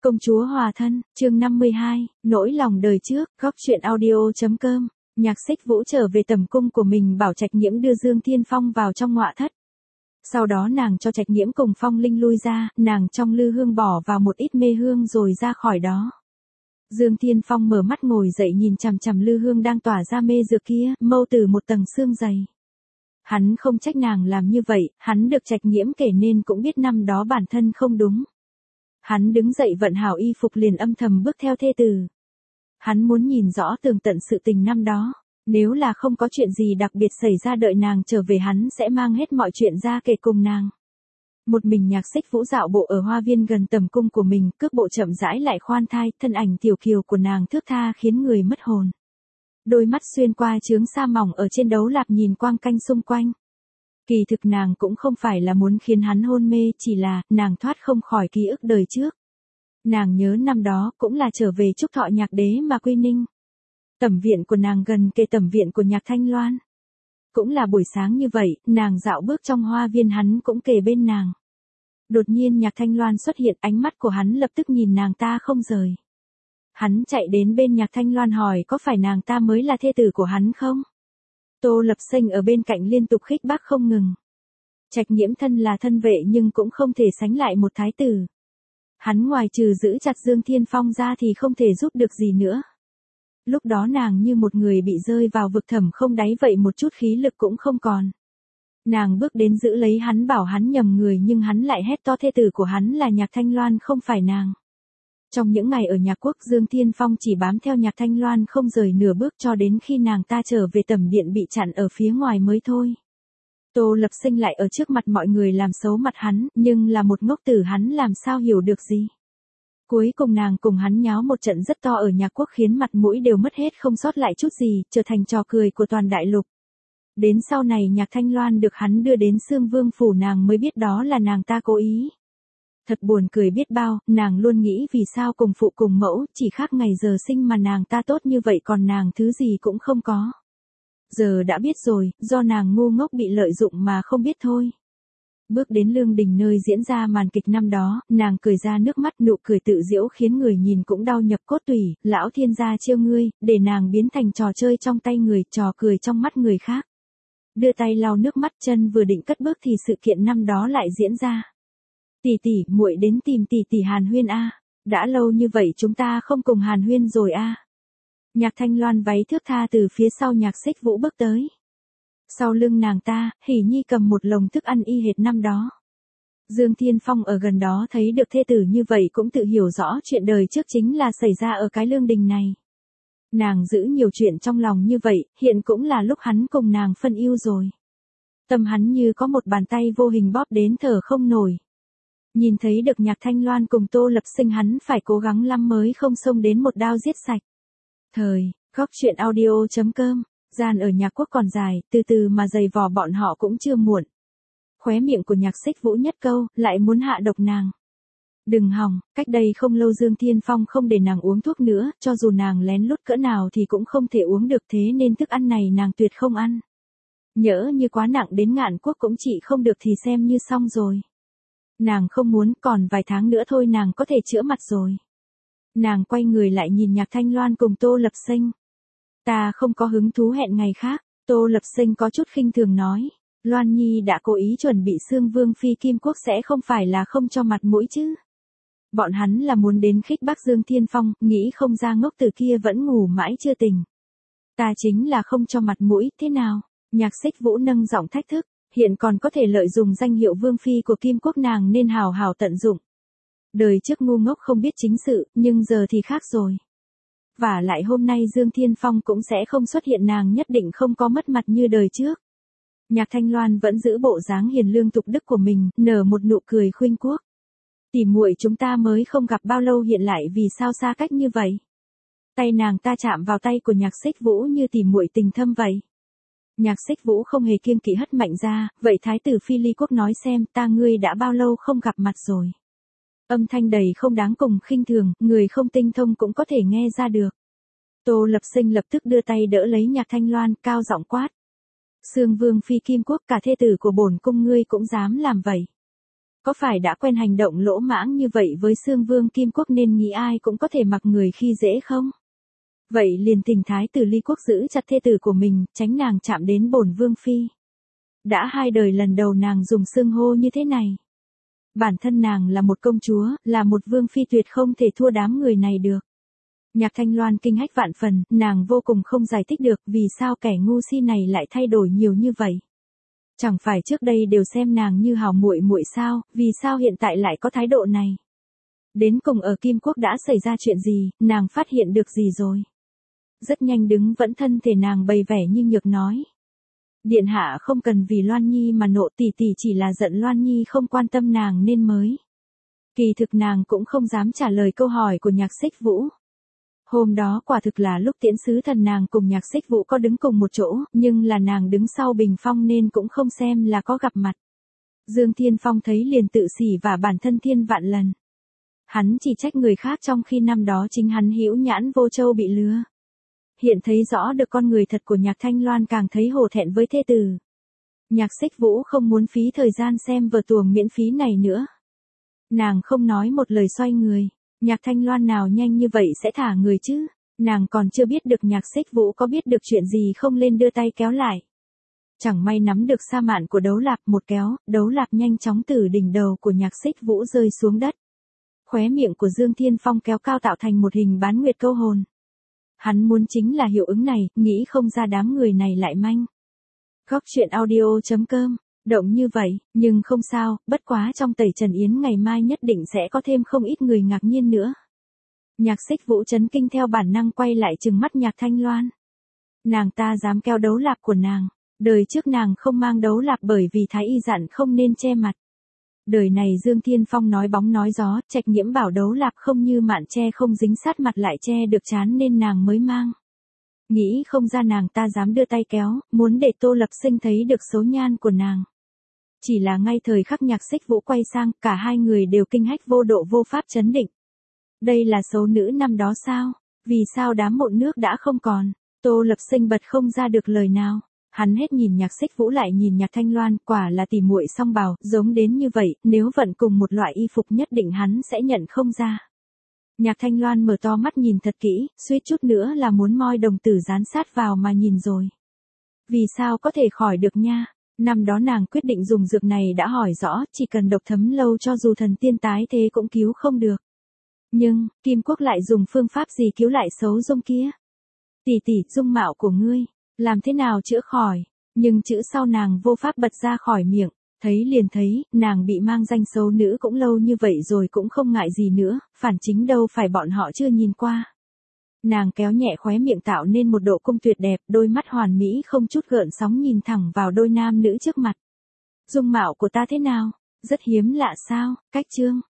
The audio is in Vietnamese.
Công chúa hòa thân, chương 52, nỗi lòng đời trước, góc truyện audio.com. Nhạc Xích Vũ trở về tầm cung của mình bảo Trạch Nhiễm đưa Dương Thiên Phong vào trong ngọa thất. Sau đó nàng cho Trạch Nhiễm cùng Phong Linh lui ra, nàng trong lư hương bỏ vào một ít mê hương rồi ra khỏi đó. Dương Thiên Phong mở mắt ngồi dậy nhìn chằm chằm lư hương đang tỏa ra mê dược kia, mâu từ một tầng xương dày. Hắn không trách nàng làm như vậy, hắn được Trạch Nhiễm kể nên cũng biết năm đó bản thân không đúng. Hắn đứng dậy vận hảo y phục liền âm thầm bước theo thê tử. Hắn muốn nhìn rõ tường tận sự tình năm đó, nếu là không có chuyện gì đặc biệt xảy ra đợi nàng trở về hắn sẽ mang hết mọi chuyện ra kể cùng nàng. Một mình Nhạc Xích Vũ dạo bộ ở hoa viên gần tầm cung của mình, cước bộ chậm rãi lại khoan thai, thân ảnh tiểu kiều của nàng thướt tha khiến người mất hồn. Đôi mắt xuyên qua chướng sa mỏng ở trên đấu lạp nhìn quang canh xung quanh. Kỳ thực nàng cũng không phải là muốn khiến hắn hôn mê, chỉ là, nàng thoát không khỏi ký ức đời trước. Nàng nhớ năm đó, cũng là trở về chúc thọ Nhạc Đế mà quy ninh. Tẩm viện của nàng gần kề tẩm viện của Nhạc Thanh Loan. Cũng là buổi sáng như vậy, nàng dạo bước trong hoa viên hắn cũng kề bên nàng. Đột nhiên Nhạc Thanh Loan xuất hiện, ánh mắt của hắn lập tức nhìn nàng ta không rời. Hắn chạy đến bên Nhạc Thanh Loan hỏi có phải nàng ta mới là thê tử của hắn không? Tô Lập Sinh ở bên cạnh liên tục khích bác không ngừng. Trạch Nhiễm thân là thân vệ nhưng cũng không thể sánh lại một thái tử. Hắn ngoài trừ giữ chặt Dương Thiên Phong ra thì không thể giúp được gì nữa. Lúc đó nàng như một người bị rơi vào vực thẳm không đáy vậy, một chút khí lực cũng không còn. Nàng bước đến giữ lấy hắn bảo hắn nhầm người nhưng hắn lại hét to thê tử của hắn là Nhạc Thanh Loan không phải nàng. Trong những ngày ở Nhạc Quốc, Dương Thiên Phong chỉ bám theo Nhạc Thanh Loan không rời nửa bước cho đến khi nàng ta trở về tẩm điện bị chặn ở phía ngoài mới thôi. Tô Lập Sinh lại ở trước mặt mọi người làm xấu mặt hắn, nhưng là một ngốc tử hắn làm sao hiểu được gì. Cuối cùng nàng cùng hắn nháo một trận rất to ở Nhạc Quốc khiến mặt mũi đều mất hết không sót lại chút gì, trở thành trò cười của toàn đại lục. Đến sau này Nhạc Thanh Loan được hắn đưa đến Xương Vương phủ nàng mới biết đó là nàng ta cố ý. Thật buồn cười biết bao, nàng luôn nghĩ vì sao cùng phụ cùng mẫu, chỉ khác ngày giờ sinh mà nàng ta tốt như vậy còn nàng thứ gì cũng không có. Giờ đã biết rồi, do nàng ngu ngốc bị lợi dụng mà không biết thôi. Bước đến lương đình nơi diễn ra màn kịch năm đó, nàng cười ra nước mắt, nụ cười tự giễu khiến người nhìn cũng đau nhập cốt tủy, lão thiên gia trêu ngươi, để nàng biến thành trò chơi trong tay người, trò cười trong mắt người khác. Đưa tay lau nước mắt, chân vừa định cất bước thì sự kiện năm đó lại diễn ra. Tỷ tỷ, muội đến tìm tỷ tỷ hàn huyên a. Đã lâu như vậy chúng ta không cùng hàn huyên rồi a. Nhạc Thanh Loan váy thướt tha từ phía sau Nhạc Xích Vũ bước tới. Sau lưng nàng ta, Hỉ Nhi cầm một lồng thức ăn y hệt năm đó. Dương Thiên Phong ở gần đó thấy được thê tử như vậy cũng tự hiểu rõ chuyện đời trước chính là xảy ra ở cái lương đình này. Nàng giữ nhiều chuyện trong lòng như vậy, hiện cũng là lúc hắn cùng nàng phân yêu rồi. Tâm hắn như có một bàn tay vô hình bóp đến thở không nổi. Nhìn thấy được Nhạc Thanh Loan cùng Tô Lập Sinh hắn phải cố gắng lắm mới không xông đến một đao giết sạch. Góc truyện audio.com, gian ở Nhạc Quốc còn dài, từ từ mà giày vò bọn họ cũng chưa muộn. Khóe miệng của Nhạc Xích Vũ nhất câu, lại muốn hạ độc nàng. Đừng hòng, cách đây không lâu Dương Thiên Phong không để nàng uống thuốc nữa, cho dù nàng lén lút cỡ nào thì cũng không thể uống được, thế nên thức ăn này nàng tuyệt không ăn. Nhỡ như quá nặng đến Ngạn Quốc cũng trị không được thì xem như xong rồi. Nàng không muốn, còn vài tháng nữa thôi nàng có thể chữa mặt rồi. Nàng quay người lại nhìn Nhạc Thanh Loan cùng Tô Lập Sinh. Ta không có hứng thú, hẹn ngày khác. Tô Lập Sinh có chút khinh thường nói. Loan Nhi đã cố ý chuẩn bị Xương Vương phi Kim Quốc sẽ không phải là không cho mặt mũi chứ. Bọn hắn là muốn đến khích bác Dương Thiên Phong, nghĩ không ra ngốc tử kia vẫn ngủ mãi chưa tỉnh. Ta chính là không cho mặt mũi, thế nào? Nhạc Xích Vũ nâng giọng thách thức. Hiện còn có thể lợi dụng danh hiệu Vương phi của Kim Quốc nàng nên hào hào tận dụng. Đời trước ngu ngốc không biết chính sự, nhưng giờ thì khác rồi. Và lại hôm nay Dương Thiên Phong cũng sẽ không xuất hiện, nàng nhất định không có mất mặt như đời trước. Nhạc Thanh Loan vẫn giữ bộ dáng hiền lương tục đức của mình, nở một nụ cười khuynh quốc. Tỷ muội chúng ta mới không gặp bao lâu hiện lại vì sao xa cách như vậy? Tay nàng ta chạm vào tay của Nhạc Xích Vũ như tỷ muội tình thâm vậy. Nhạc Xích Vũ không hề kiêng kỵ hất mạnh ra, vậy thái tử Phi Ly Quốc nói xem, ta ngươi đã bao lâu không gặp mặt rồi. Âm thanh đầy không đáng cùng khinh thường, người không tinh thông cũng có thể nghe ra được. Tô Lập Sinh lập tức đưa tay đỡ lấy Nhạc Thanh Loan, cao giọng quát. Xương Vương phi Kim Quốc, cả thê tử của bổn cung ngươi cũng dám làm vậy. Có phải đã quen hành động lỗ mãng như vậy với Xương Vương Kim Quốc nên nghĩ ai cũng có thể mặc người khi dễ không? Vậy liền tình thái tử Ly Quốc giữ chặt thê tử của mình, tránh nàng chạm đến bổn vương phi. Đã 2 đời lần đầu nàng dùng xưng hô như thế này. Bản thân nàng là một công chúa, là một vương phi tuyệt không thể thua đám người này được. Nhạc Thanh Loan kinh hách vạn phần, nàng vô cùng không giải thích được vì sao kẻ ngu si này lại thay đổi nhiều như vậy. Chẳng phải trước đây đều xem nàng như hảo muội muội sao, vì sao hiện tại lại có thái độ này? Đến cùng ở Kim Quốc đã xảy ra chuyện gì, nàng phát hiện được gì rồi? Rất nhanh đứng vẫn thân thể nàng bày vẻ như nhược nói. Điện hạ không cần vì Loan Nhi mà nộ, tỷ tỷ chỉ là giận Loan Nhi không quan tâm nàng nên mới. Kỳ thực nàng cũng không dám trả lời câu hỏi của Nhạc Xích Vũ. Hôm đó quả thực là lúc tiễn sứ thần nàng cùng Nhạc Xích Vũ có đứng cùng một chỗ, nhưng là nàng đứng sau bình phong nên cũng không xem là có gặp mặt. Dương Thiên Phong thấy liền tự xỉ và bản thân thiên vạn lần. Hắn chỉ trách người khác trong khi năm đó chính hắn hữu nhãn vô châu bị lừa. Hiện thấy rõ được con người thật của Nhạc Thanh Loan càng thấy hổ thẹn với thê tử. Nhạc Xích Vũ không muốn phí thời gian xem vở tuồng miễn phí này nữa. Nàng không nói một lời xoay người. Nhạc Thanh Loan nào nhanh như vậy sẽ thả người chứ? Nàng còn chưa biết được Nhạc Xích Vũ có biết được chuyện gì không lên đưa tay kéo lại. Chẳng may nắm được sa mạn của Đấu Lạp, một kéo, Đấu Lạp nhanh chóng từ đỉnh đầu của Nhạc Xích Vũ rơi xuống đất. Khóe miệng của Dương Thiên Phong kéo cao tạo thành một hình bán nguyệt câu hồn. Hắn muốn chính là hiệu ứng này, nghĩ không ra đám người này lại manh. Góc truyện audio.com, động như vậy, nhưng không sao, bất quá trong tẩy Trần Yến ngày mai nhất định sẽ có thêm không ít người ngạc nhiên nữa. Nhạc Xích Vũ chấn kinh theo bản năng quay lại trừng mắt Nhạc Thanh Loan. Nàng ta dám kéo Đấu Lạp của nàng, đời trước nàng không mang Đấu Lạp bởi vì Thái Y dặn không nên che mặt. Đời này Dương Thiên Phong nói bóng nói gió, Trạch Nhiễm bảo Đấu Lạp không như mạn che không dính sát mặt lại che được trán nên nàng mới mang. Nghĩ không ra nàng ta dám đưa tay kéo, muốn để Tô Lập Sinh thấy được số nhan của nàng. Chỉ là ngay thời khắc Nhạc Xích Vũ quay sang, cả hai người đều kinh hách vô độ vô pháp chấn định. Đây là số nữ năm đó sao? Vì sao đám mộn nước đã không còn? Tô Lập Sinh bật không ra được lời nào. Hắn hết nhìn Nhạc Xích Vũ lại nhìn Nhạc Thanh Loan, quả là tỉ muội song bào, giống đến như vậy, nếu vận cùng một loại y phục nhất định hắn sẽ nhận không ra. Nhạc Thanh Loan mở to mắt nhìn thật kỹ, suýt chút nữa là muốn moi đồng tử dán sát vào mà nhìn rồi. Vì sao có thể khỏi được nha? Năm đó nàng quyết định dùng dược này đã hỏi rõ, chỉ cần độc thấm lâu cho dù thần tiên tái thế cũng cứu không được. Nhưng, Kim Quốc lại dùng phương pháp gì cứu lại xấu dung kia? Tỷ tỷ, dung mạo của ngươi, làm thế nào chữa khỏi? Nhưng chữ sau nàng vô pháp bật ra khỏi miệng, thấy liền thấy, nàng bị mang danh xấu nữ cũng lâu như vậy rồi cũng không ngại gì nữa, phản chính đâu phải bọn họ chưa nhìn qua. Nàng kéo nhẹ khóe miệng tạo nên một độ cung tuyệt đẹp, đôi mắt hoàn mỹ không chút gợn sóng nhìn thẳng vào đôi nam nữ trước mặt. Dung mạo của ta thế nào? Rất hiếm lạ sao? Cách chương.